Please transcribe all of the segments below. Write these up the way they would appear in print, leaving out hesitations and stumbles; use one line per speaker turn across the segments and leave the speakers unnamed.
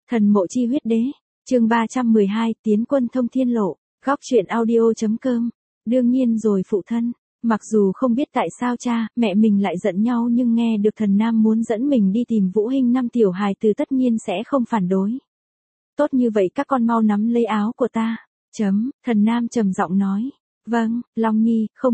Thần mộ chi huyết đế, chương 312, tiến quân thông thiên lộ, góc truyện audio.com. Đương nhiên rồi phụ thân, mặc dù không biết tại sao cha, mẹ mình lại giận nhau nhưng nghe được thần nam muốn dẫn mình đi tìm Vũ Hinh năm tiểu hài từ tất nhiên sẽ không phản đối. Tốt như vậy các con mau nắm lấy áo của ta. Thần nam trầm giọng nói. Vâng, Long Nhi, không,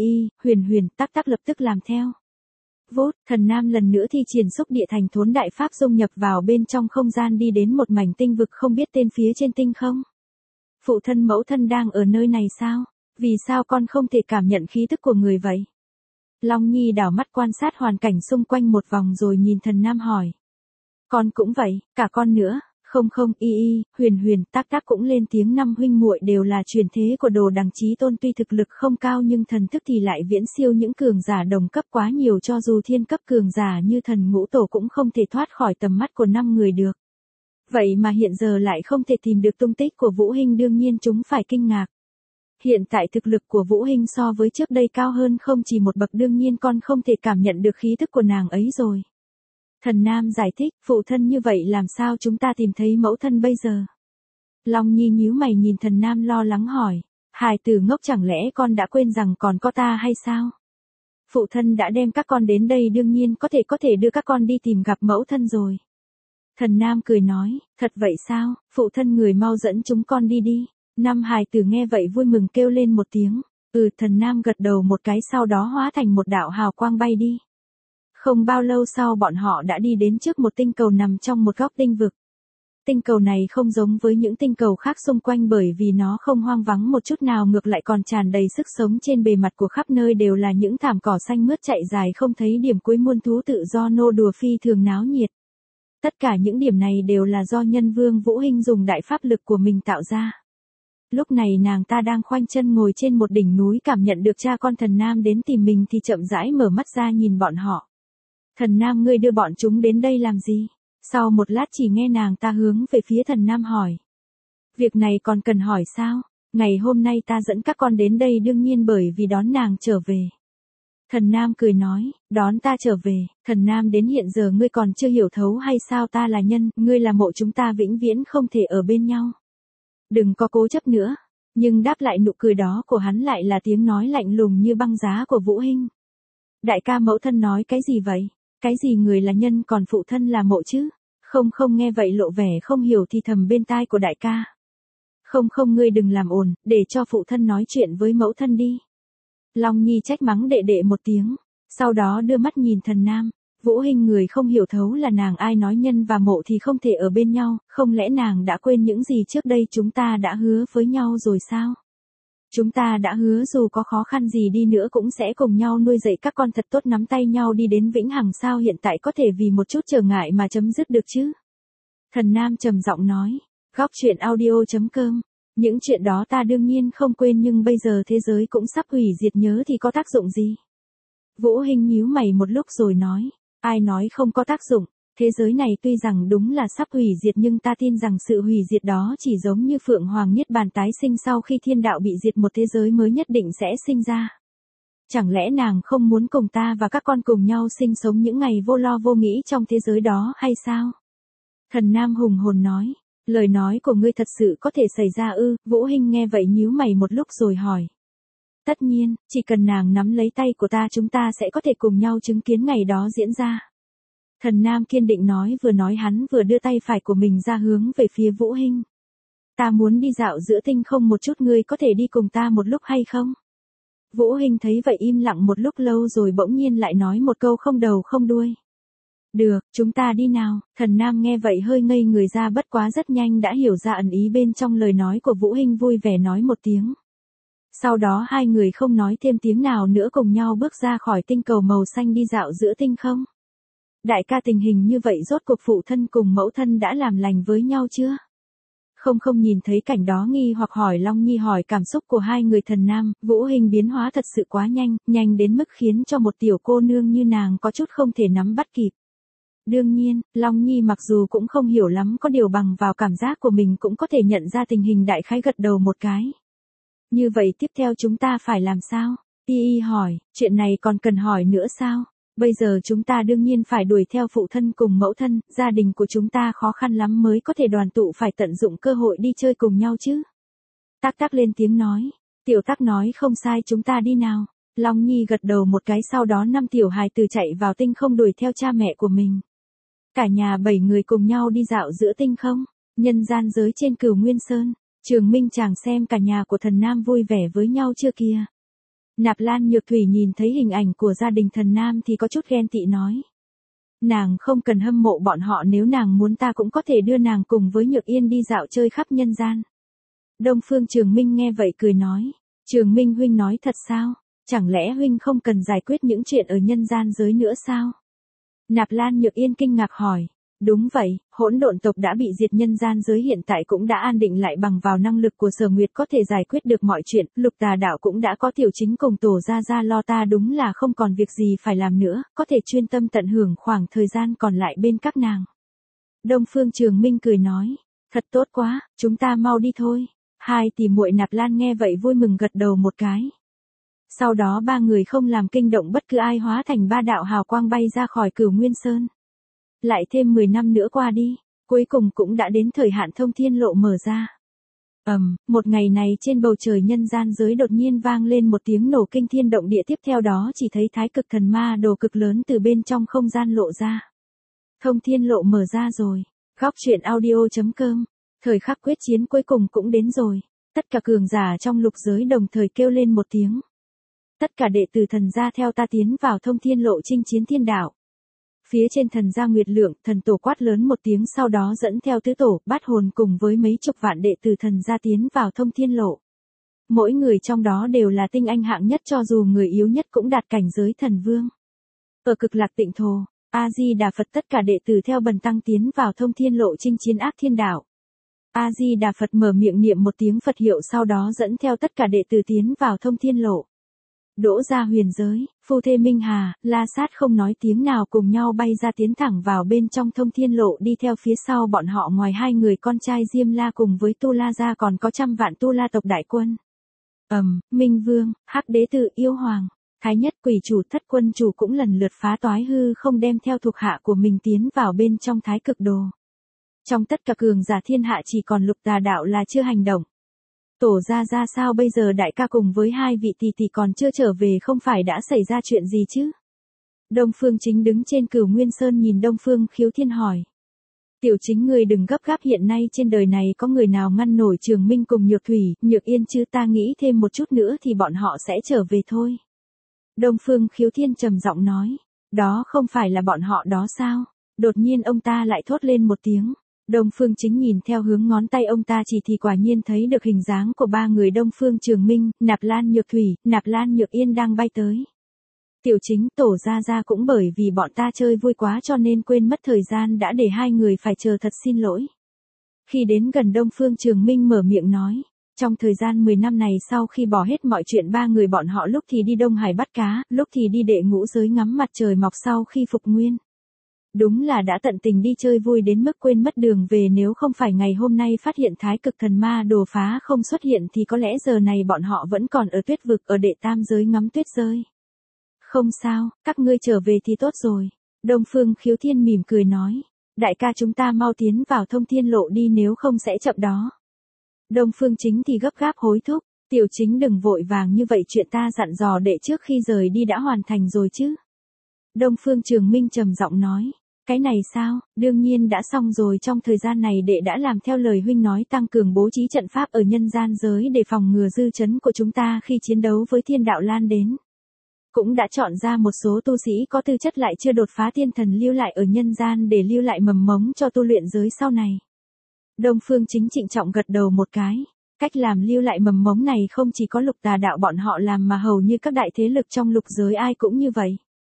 Huyền, tắc lập tức làm theo. Vút, thần nam lần nữa thi triển xúc địa thành thốn đại pháp dung nhập vào bên trong không gian đi đến một mảnh tinh vực không biết tên phía trên tinh không. Phụ thân mẫu thân đang ở nơi này sao? Vì sao con không thể cảm nhận khí tức của người vậy? Long Nhi đảo mắt quan sát hoàn cảnh xung quanh một vòng rồi nhìn thần nam hỏi. Con cũng vậy, cả con nữa. Không, Huyền, tắc cũng lên tiếng, năm huynh muội đều là truyền thế của Đồ Đằng Chí Tôn, tuy thực lực không cao nhưng thần thức thì lại viễn siêu những cường giả đồng cấp quá nhiều, cho dù thiên cấp cường giả như thần ngũ tổ cũng không thể thoát khỏi tầm mắt của năm người được. Vậy mà hiện giờ lại không thể tìm được tung tích của Vũ Hinh, đương nhiên chúng phải kinh ngạc. Hiện tại thực lực của Vũ Hinh so với trước đây cao hơn không chỉ một bậc, đương nhiên con không thể cảm nhận được khí tức của nàng ấy rồi. Thần nam giải thích, phụ thân, như vậy làm sao chúng ta tìm thấy mẫu thân bây giờ? Long Nhi nhíu mày nhìn thần nam lo lắng hỏi, hài tử ngốc, chẳng lẽ con đã quên rằng còn có ta hay sao? Phụ thân đã đem các con đến đây, đương nhiên có thể đưa các con đi tìm gặp mẫu thân rồi. Thần nam cười nói, thật vậy sao, phụ thân người mau dẫn chúng con đi đi. Năm hài tử nghe vậy vui mừng kêu lên một tiếng, thần nam gật đầu một cái, sau đó hóa thành một đạo hào quang bay đi. Không bao lâu sau bọn họ đã đi đến trước một tinh cầu nằm trong một góc tinh vực. Tinh cầu này không giống với những tinh cầu khác xung quanh bởi vì nó không hoang vắng một chút nào, ngược lại còn tràn đầy sức sống, trên bề mặt của khắp nơi đều là những thảm cỏ xanh mướt chạy dài không thấy điểm cuối, muôn thú tự do nô đùa phi thường náo nhiệt. Tất cả những điểm này đều là do nhân vương Vũ Hinh dùng đại pháp lực của mình tạo ra. Lúc này nàng ta đang khoanh chân ngồi trên một đỉnh núi, cảm nhận được cha con thần nam đến tìm mình thì chậm rãi mở mắt ra nhìn bọn họ. Thần nam, ngươi đưa bọn chúng đến đây làm gì? Sau một lát chỉ nghe nàng ta hướng về phía thần nam hỏi. Việc này còn cần hỏi sao? Ngày hôm nay ta dẫn các con đến đây đương nhiên bởi vì đón nàng trở về. Thần nam cười nói, đón ta trở về, thần nam, đến hiện giờ ngươi còn chưa hiểu thấu hay sao? Ta là nhân, ngươi là mộ, chúng ta vĩnh viễn không thể ở bên nhau. Đừng có cố chấp nữa. Nhưng đáp lại nụ cười đó của hắn lại là tiếng nói lạnh lùng như băng giá của Vũ Hinh. Đại ca, mẫu thân nói cái gì vậy? Cái gì người là nhân còn phụ thân là mộ chứ? Không, nghe vậy lộ vẻ không hiểu thì thầm bên tai của đại ca. Không, ngươi đừng làm ồn, để cho phụ thân nói chuyện với mẫu thân đi. Long Nhi trách mắng đệ đệ một tiếng, sau đó đưa mắt nhìn thần nam. Vũ Hinh người không hiểu thấu là nàng, ai nói nhân và mộ thì không thể ở bên nhau, không lẽ nàng đã quên những gì trước đây chúng ta đã hứa với nhau rồi sao? Chúng ta đã hứa dù có khó khăn gì đi nữa cũng sẽ cùng nhau nuôi dạy các con thật tốt, nắm tay nhau đi đến vĩnh hằng, sao hiện tại có thể vì một chút trở ngại mà chấm dứt được chứ? Thần nam trầm giọng nói, góc truyện audio.com. Những chuyện đó ta đương nhiên không quên, nhưng bây giờ thế giới cũng sắp hủy diệt, nhớ thì có tác dụng gì? Vũ Hinh nhíu mày một lúc rồi nói, ai nói không có tác dụng? Thế giới này tuy rằng đúng là sắp hủy diệt nhưng ta tin rằng sự hủy diệt đó chỉ giống như Phượng Hoàng Niết Bàn tái sinh, sau khi thiên đạo bị diệt một thế giới mới nhất định sẽ sinh ra. Chẳng lẽ nàng không muốn cùng ta và các con cùng nhau sinh sống những ngày vô lo vô nghĩ trong thế giới đó hay sao? Thần nam hùng hồn nói, lời nói của ngươi thật sự có thể xảy ra ư? Vũ Hinh nghe vậy nhíu mày một lúc rồi hỏi. Tất nhiên, chỉ cần nàng nắm lấy tay của ta chúng ta sẽ có thể cùng nhau chứng kiến ngày đó diễn ra. Thần nam kiên định nói, vừa nói hắn vừa đưa tay phải của mình ra hướng về phía Vũ Hinh. Ta muốn đi dạo giữa tinh không một chút, ngươi có thể đi cùng ta một lúc hay không? Vũ Hinh thấy vậy im lặng một lúc lâu rồi bỗng nhiên lại nói một câu không đầu không đuôi. Được, chúng ta đi nào. Thần nam nghe vậy hơi ngây người ra, bất quá rất nhanh đã hiểu ra ẩn ý bên trong lời nói của Vũ Hinh, vui vẻ nói một tiếng. Sau đó hai người không nói thêm tiếng nào nữa cùng nhau bước ra khỏi tinh cầu màu xanh đi dạo giữa tinh không. Đại ca, tình hình như vậy rốt cuộc phụ thân cùng mẫu thân đã làm lành với nhau chưa? Không, nhìn thấy cảnh đó nghi hoặc hỏi Long Nhi. Hỏi cảm xúc của hai người thần nam, Vũ Hinh biến hóa thật sự quá nhanh đến mức khiến cho một tiểu cô nương như nàng có chút không thể nắm bắt kịp. Đương nhiên, Long Nhi mặc dù cũng không hiểu lắm, có điều bằng vào cảm giác của mình cũng có thể nhận ra tình hình, đại khái gật đầu một cái. Như vậy tiếp theo chúng ta phải làm sao? Y hỏi, chuyện này còn cần hỏi nữa sao? Bây giờ chúng ta đương nhiên phải đuổi theo phụ thân cùng mẫu thân, gia đình của chúng ta khó khăn lắm mới có thể đoàn tụ, phải tận dụng cơ hội đi chơi cùng nhau chứ. Tắc Tắc lên tiếng nói. Tiểu Tắc nói không sai, chúng ta đi nào. Long Nhi gật đầu một cái, sau đó 5 tiểu hài tử chạy vào tinh không đuổi theo cha mẹ của mình. Cả nhà 7 người cùng nhau đi dạo giữa tinh không, nhân gian giới trên Cửu Nguyên Sơn. Trường Minh chàng xem cả nhà của Thần Nam vui vẻ với nhau chưa kìa. Nạp Lan Nhược Thủy nhìn thấy hình ảnh của gia đình Thần Nam thì có chút ghen tị nói. Nàng không cần hâm mộ bọn họ, nếu nàng muốn ta cũng có thể đưa nàng cùng với Nhược Yên đi dạo chơi khắp nhân gian. Đông Phương Trường Minh nghe vậy cười nói. Trường Minh huynh nói thật sao? Chẳng lẽ huynh không cần giải quyết những chuyện ở nhân gian giới nữa sao? Nạp Lan Nhược Yên kinh ngạc hỏi. Đúng vậy, hỗn độn tộc đã bị diệt, nhân gian giới hiện tại cũng đã an định lại, bằng vào năng lực của Sở Nguyệt có thể giải quyết được mọi chuyện, Lục Tà đạo cũng đã có Tiểu Chính cùng Tổ Gia Gia lo, ta đúng là không còn việc gì phải làm nữa, có thể chuyên tâm tận hưởng khoảng thời gian còn lại bên các nàng. Đông Phương Trường Minh cười nói, thật tốt quá, chúng ta mau đi thôi. Hai tỷ muội Nạp Lan nghe vậy vui mừng gật đầu một cái. Sau đó ba người không làm kinh động bất cứ ai, hóa thành 3 đạo hào quang bay ra khỏi Cửu Nguyên Sơn. Lại thêm 10 năm nữa qua đi, cuối cùng cũng đã đến thời hạn thông thiên lộ mở ra. Một ngày này trên bầu trời nhân gian giới đột nhiên vang lên một tiếng nổ kinh thiên động địa, tiếp theo đó chỉ thấy Thái Cực Thần Ma đồ cực lớn từ bên trong không gian lộ ra. Thông thiên lộ mở ra rồi. Góc truyện audio.com. Thời khắc quyết chiến cuối cùng cũng đến rồi. Tất cả cường giả trong lục giới đồng thời kêu lên một tiếng. Tất cả đệ tử Thần gia theo ta tiến vào thông thiên lộ chinh chiến thiên đạo. Phía trên Thần gia Nguyệt Lượng, thần tổ quát lớn một tiếng, sau đó dẫn theo tứ tổ, bát hồn cùng với mấy chục vạn đệ tử Thần gia tiến vào thông thiên lộ. Mỗi người trong đó đều là tinh anh hạng nhất, cho dù người yếu nhất cũng đạt cảnh giới thần vương. Ở Cực Lạc Tịnh Thổ, A Di Đà Phật, tất cả đệ tử theo bần tăng tiến vào thông thiên lộ chinh chiến ác thiên đạo. A Di Đà Phật mở miệng niệm một tiếng Phật hiệu, sau đó dẫn theo tất cả đệ tử tiến vào thông thiên lộ. Đỗ Gia Huyền giới, phu thê Minh Hà, La Sát không nói tiếng nào cùng nhau bay ra, tiến thẳng vào bên trong thông thiên lộ, đi theo phía sau bọn họ ngoài 2 người con trai Diêm La cùng với Tu La gia còn có trăm vạn Tu La tộc đại quân. Minh Vương, Hắc Đế Tử, Yêu Hoàng, Thái Nhất, Quỷ Chủ, Thất Quân Chủ cũng lần lượt phá toái hư không đem theo thuộc hạ của mình tiến vào bên trong Thái Cực Đồ. Trong tất cả cường giả thiên hạ chỉ còn Lục Tà đạo là chưa hành động. Tổ Gia Gia sao bây giờ, đại ca cùng với 2 vị tỷ tỷ còn chưa trở về, không phải đã xảy ra chuyện gì chứ? Đông Phương Chính đứng trên Cửu Nguyên Sơn nhìn Đông Phương Khiếu Thiên hỏi. Tiểu Chính, người đừng gấp gáp, hiện nay trên đời này có người nào ngăn nổi Trường Minh cùng Nhược Thủy, Nhược Yên chứ, ta nghĩ thêm một chút nữa thì bọn họ sẽ trở về thôi. Đông Phương Khiếu Thiên trầm giọng nói. Đó không phải là bọn họ đó sao? Đột nhiên ông ta lại thốt lên một tiếng. Đông Phương Chính nhìn theo hướng ngón tay ông ta chỉ thì quả nhiên thấy được hình dáng của 3 người Đông Phương Trường Minh, Nạp Lan Nhược Thủy, Nạp Lan Nhược Yên đang bay tới. Tiểu Chính, Tổ Gia Gia cũng bởi vì bọn ta chơi vui quá cho nên quên mất thời gian, đã để 2 người phải chờ, thật xin lỗi. Khi đến gần Đông Phương Trường Minh mở miệng nói. Trong thời gian 10 năm này, sau khi bỏ hết mọi chuyện, 3 người bọn họ lúc thì đi Đông Hải bắt cá, lúc thì đi Đệ Ngũ giới ngắm mặt trời mọc sau khi phục nguyên. Đúng là đã tận tình đi chơi vui đến mức quên mất đường về, nếu không phải ngày hôm nay phát hiện Thái Cực Thần Ma đồ phá không xuất hiện thì có lẽ giờ này bọn họ vẫn còn ở tuyết vực, ở Đệ Tam giới ngắm tuyết rơi. Không sao, các ngươi trở về thì tốt rồi. Đông Phương Khiếu Thiên mỉm cười nói. Đại ca, chúng ta mau tiến vào thông thiên lộ đi, nếu không sẽ chậm đó. Đông Phương Chính thì gấp gáp hối thúc. Tiểu Chính đừng vội vàng như vậy, chuyện ta dặn dò đệ trước khi rời đi đã hoàn thành rồi chứ? Đông Phương Trường Minh trầm giọng nói. Cái này sao, đương nhiên đã xong rồi, trong thời gian này đệ đã làm theo lời huynh nói, tăng cường bố trí trận pháp ở nhân gian giới để phòng ngừa dư chấn của chúng ta khi chiến đấu với thiên đạo lan đến. Cũng đã chọn ra một số tu sĩ có tư chất lại chưa đột phá thiên thần lưu lại ở nhân gian để lưu lại mầm mống cho tu luyện giới sau này. Đông Phương Chính trịnh trọng gật đầu một cái. Cách làm lưu lại mầm mống này không chỉ có Lục Tà đạo bọn họ làm mà hầu như các đại thế lực trong lục giới ai cũng như vậy.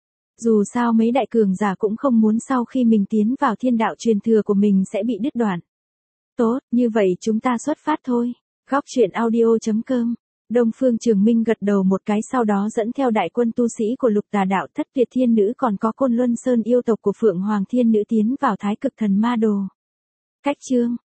Dù sao mấy đại cường giả cũng không muốn sau khi mình tiến vào thiên đạo truyền thừa của mình sẽ bị đứt đoạn. Tốt, như vậy chúng ta xuất phát thôi. Góc truyện audio.com. Đông Phương Trường Minh gật đầu một cái, sau đó dẫn theo đại quân tu sĩ của Lục Tà đạo, Thất Tuyệt Thiên Nữ còn có Côn Luân Sơn yêu tộc của Phượng Hoàng Thiên Nữ tiến vào Thái Cực Thần Ma Đồ. Cách chương